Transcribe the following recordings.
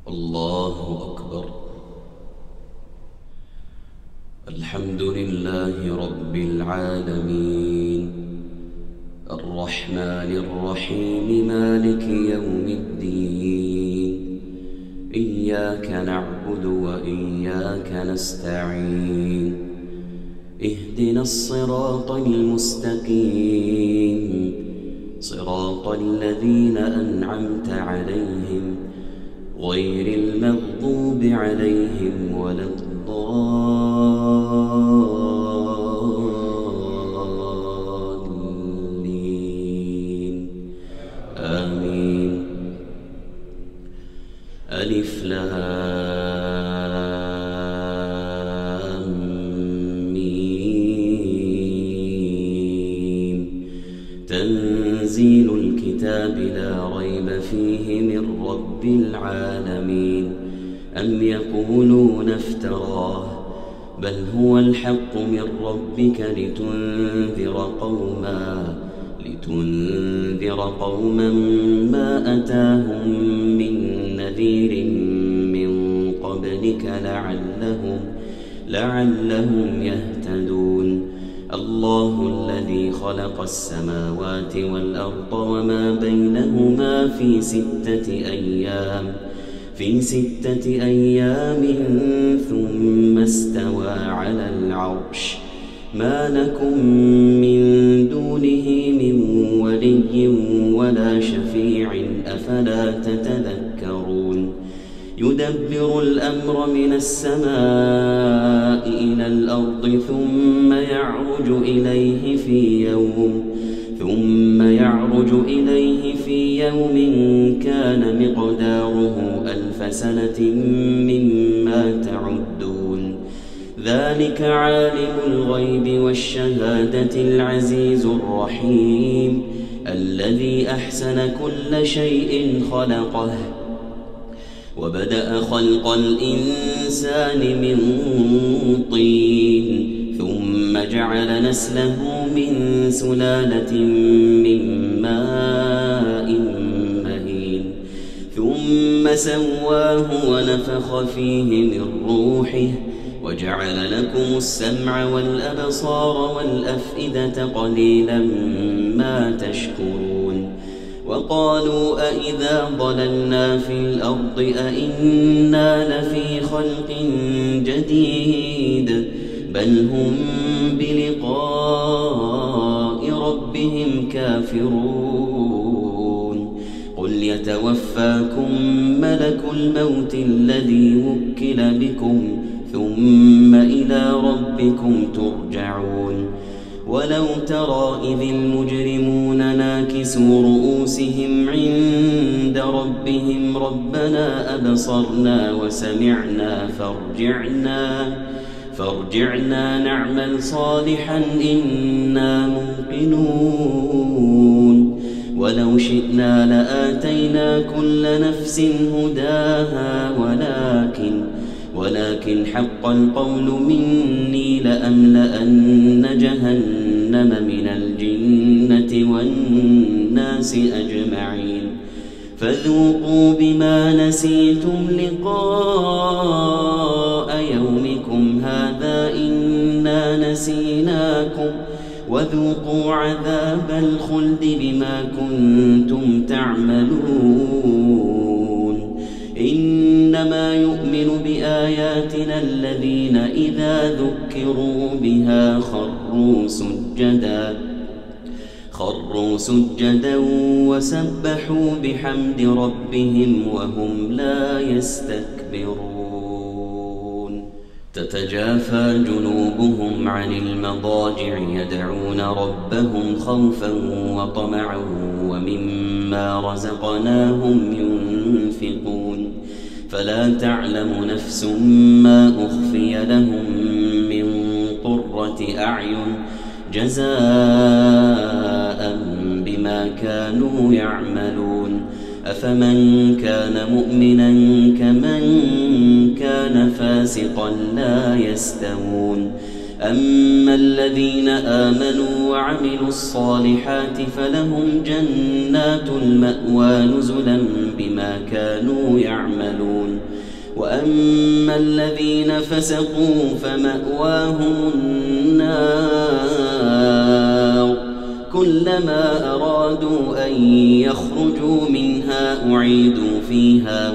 الله أكبر. الحمد لله رب العالمين، الرحمن الرحيم، مالك يوم الدين. إياك نعبد وإياك نستعين، اهدنا الصراط المستقيم، صراط الذين أنعمت عليهم غير المغضوب عليهم ولا الضالين، آمين. ألف لام ميم. تنزيل الكتاب لا ريب فيه من رب العالمين. أم يقولون افتراه، بل هو الحق من ربك لتنذر قوما ما أتاهم من نذير من قبلك لعلهم يهتدون. الله الذي خلق السماوات والأرض وما بينهما في 6 أيام ثم استوى على العرش. ما لكم من دونه من ولي ولا شفيع أفلا تتذكرون. يدبر الأمر من السماء إلى الأرض ثم يعرج إليه في يوم كان مقداره 1000 سنة مما تعدون. ذلك عالم الغيب والشهادة العزيز الرحيم، الذي أحسن كل شيء خلقه وبدأ خلق الإنسان من طين، ثم جعل نسله من سلالة من ماء مهين، ثم سواه ونفخ فيه من روحه وجعل لكم السمع والأبصار والأفئدة قليلا ما تشكرون. وقالوا أإذا ضللنا في الأرض أإنا لفي خلق جديد، بل هم بلقاء ربهم كافرون. قل يتوفاكم ملك الموت الذي وكل بكم ثم إلى ربكم ترجعون. ولو ترى إذ المجرمون ناكسوا رؤوسهم عند ربهم ربنا أبصرنا وسمعنا فارجعنا نعمل صالحا إنا موقنون. ولو شئنا لآتينا كل نفس هداها ولكن حق القول مني لأملأن جهنم من الجنة والناس أجمعين. فذوقوا بما نسيتم لقاء يومكم هذا إنا نسيناكم وذوقوا عذاب الخلد بما كنتم تعملون. إنما يؤمن بآياتنا الذين إذا ذكروا بها خروا سجدا وسبحوا بحمد ربهم وهم لا يستكبرون. تتجافى جنوبهم عن المضاجع يدعون ربهم خوفا وطمعا ومما رزقناهم ينفقون. فلا تعلم نفس ما أخفي لهم من قرة أعين جزاء بما كانوا يعملون. أفمن كان مؤمنا كمن كان فاسقا لا يستوون. أما الذين آمنوا وعملوا الصالحات فلهم جنات المأوى نزلا بما كانوا يعملون وأما الذين فسقوا فمأواهم النار كلما أرادوا أن يخرجوا منها أعيدوا فيها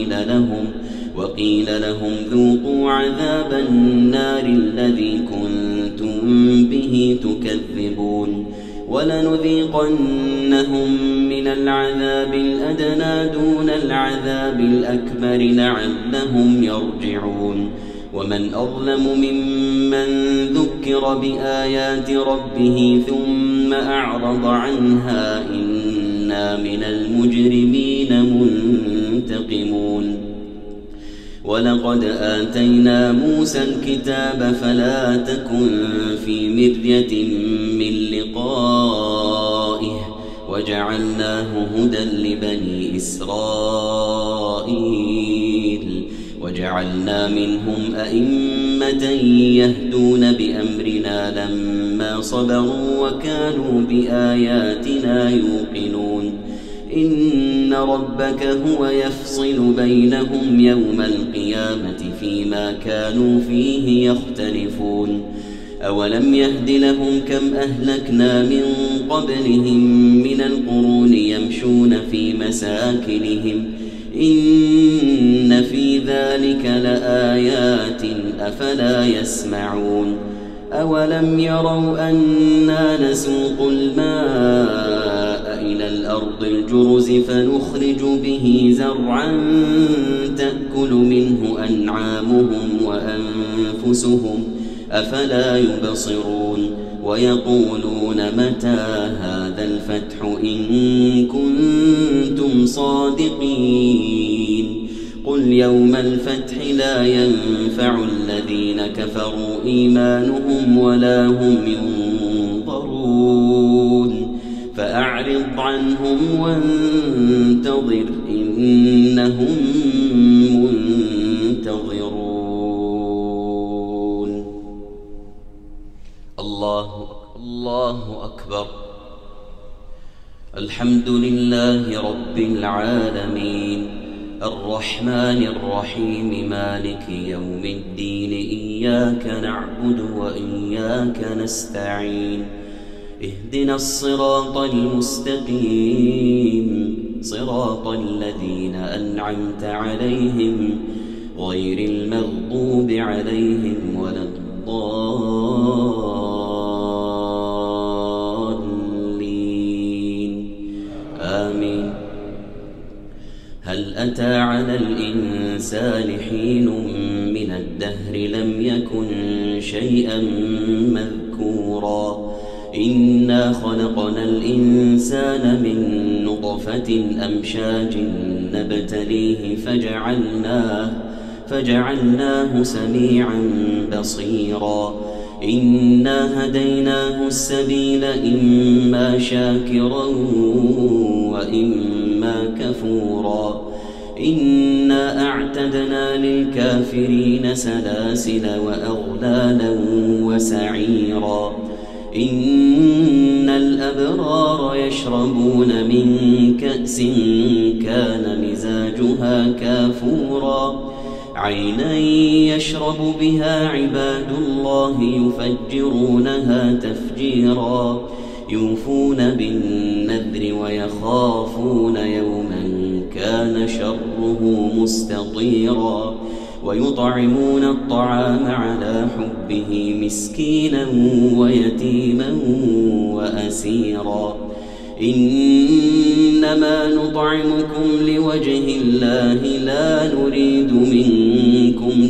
وقيل لهم ذوقوا عذاب النار الذي كنتم به تكذبون ولنذيقنهم من العذاب الأدنى دون العذاب الأكبر لعلهم يرجعون ومن أظلم ممن ذكر بآيات ربه ثم أعرض عنها إنا من المجرمين منتقمون ولقد آتينا موسى الكتاب فلا تكن في مرية من لقائه وجعلناه هدى لبني إسرائيل وجعلنا منهم أئمة يهدون بأمرنا لما صبروا وكانوا بآياتنا يوقنون إن ربك هو يفصل بينهم يوم القيامة فيما كانوا فيه يختلفون أولم يهد لهم كم أهلكنا من قبلهم من القرون يمشون في مساكنهم إن في ذلك لآيات أفلا يسمعون أولم يروا أنا نسوق الماء إلى الأرض الجرز فنخرج به زرعا تأكل منه أنعامهم وأنفسهم أفلا يبصرون ويقولون متى هذا الفتح إن كنتم صادقين قل يوم الفتح لا ينفع الذين كفروا إيمانهم ولا هم ينظرون فأعرض عنهم وانتظر إنهم منتظرون. الله أكبر. الحمد لله رب العالمين الرحمن الرحيم مالك يوم الدين إياك نعبد وإياك نستعين اهدنا الصراط المستقيم صراط الذين أنعمت عليهم غير المغضوب عليهم ولا الضالين آمين. هل أتى على الإنسان حين من الدهر لم يكن شيئا مذكورا إنا خلقنا الإنسان من نطفة أمشاج نبتليه فجعلناه سميعا بصيرا إنا هديناه السبيل إما شاكرا وإما كفورا إنا أعتدنا للكافرين سلاسل وأغلالا وسعيرا إن الأبرار يشربون من كأس كان مزاجها كافورا عينا يشرب بها عباد الله يفجرونها تفجيرا يوفون بالنذر ويخافون يوما كان شره مستطيرا ويطعمون الطعام على حبه مسكينا ويتيما وأسيرا إنما نطعمكم لوجه الله لا نريد منكم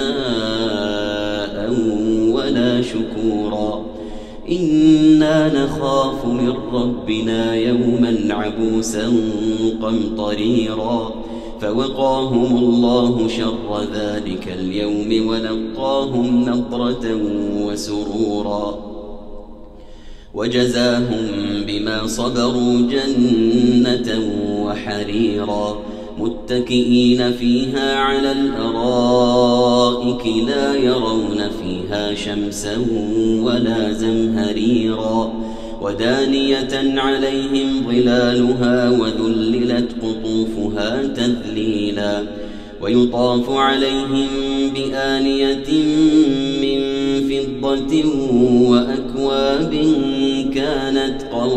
جزاء ولا شكورا إنا نخاف من ربنا يوما عبوسا قمطريرا فوقاهم الله شر ذلك اليوم ولقاهم نضرة وسرورا وجزاهم بما صبروا جنة وحريرا متكئين فيها على الأرائك لا يرون فيها شمسا ولا زمهريرا ودانية عليهم ظلالها وذللت قطوفها تذليلا ويطاف عليهم بآنية من فضة وأكواب كانت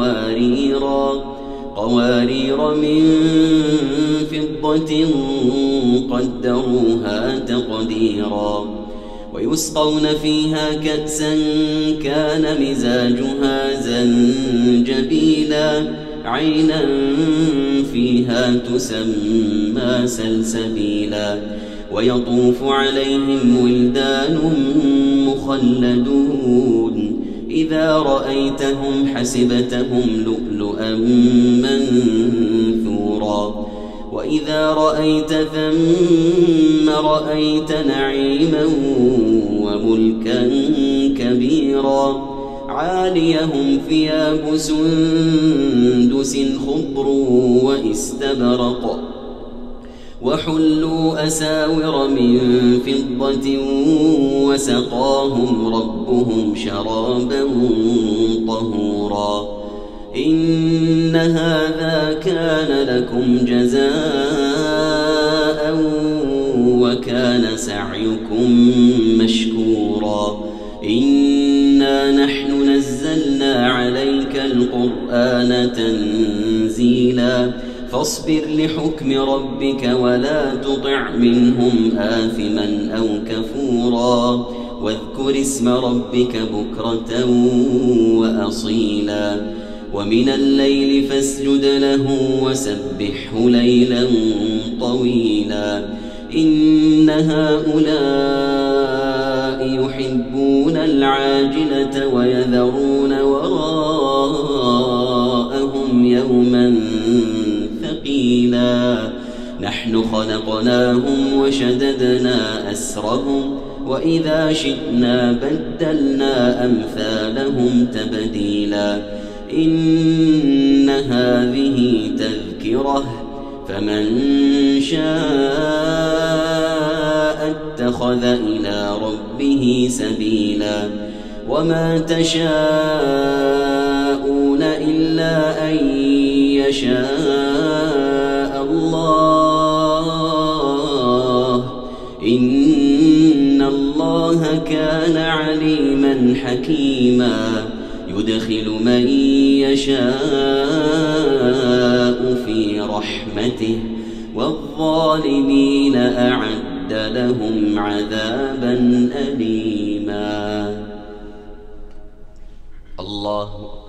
قوارير من فضة قدروها تقديرا ويسقون فيها كأسا كان مزاجها زنجبيلا عينا فيها تسمى سلسبيلا ويطوف عليهم ولدان مخلدون إذا رأيتهم حسبتهم لؤلؤا منثورا وإذا رأيت ثم رأيت نعيما وملكا كبيرا عاليهم ثياب سندس خضر واستبرق وحلوا أساور من فضة وسقاهم ربهم شرابا طهورا إن هذا كان لكم جزاء وكان سعيكم مشكورا إنا نحن نزلنا عليك القرآن تنزيلا فاصبر لحكم ربك ولا تطع منهم آثما أو كفورا واذكر اسم ربك بكرة وأصيلا ومن الليل فاسجد له وسبحه ليلا طويلا إن هؤلاء يحبون العاجلة ويذرون وراءهم يوما ثقيلا نحن خلقناهم وشددنا أسرهم وإذا شئنا بدلنا أمثالهم تبديلا إن هذه تذكرة فمن شاء اتخذ إلى ربه سبيلا وما تشاءون إلا أن يشاء الله إن الله كان عليما حكيما يدخل من يشاء في رحمته والظالمين أعد لهم عذابا أليما الله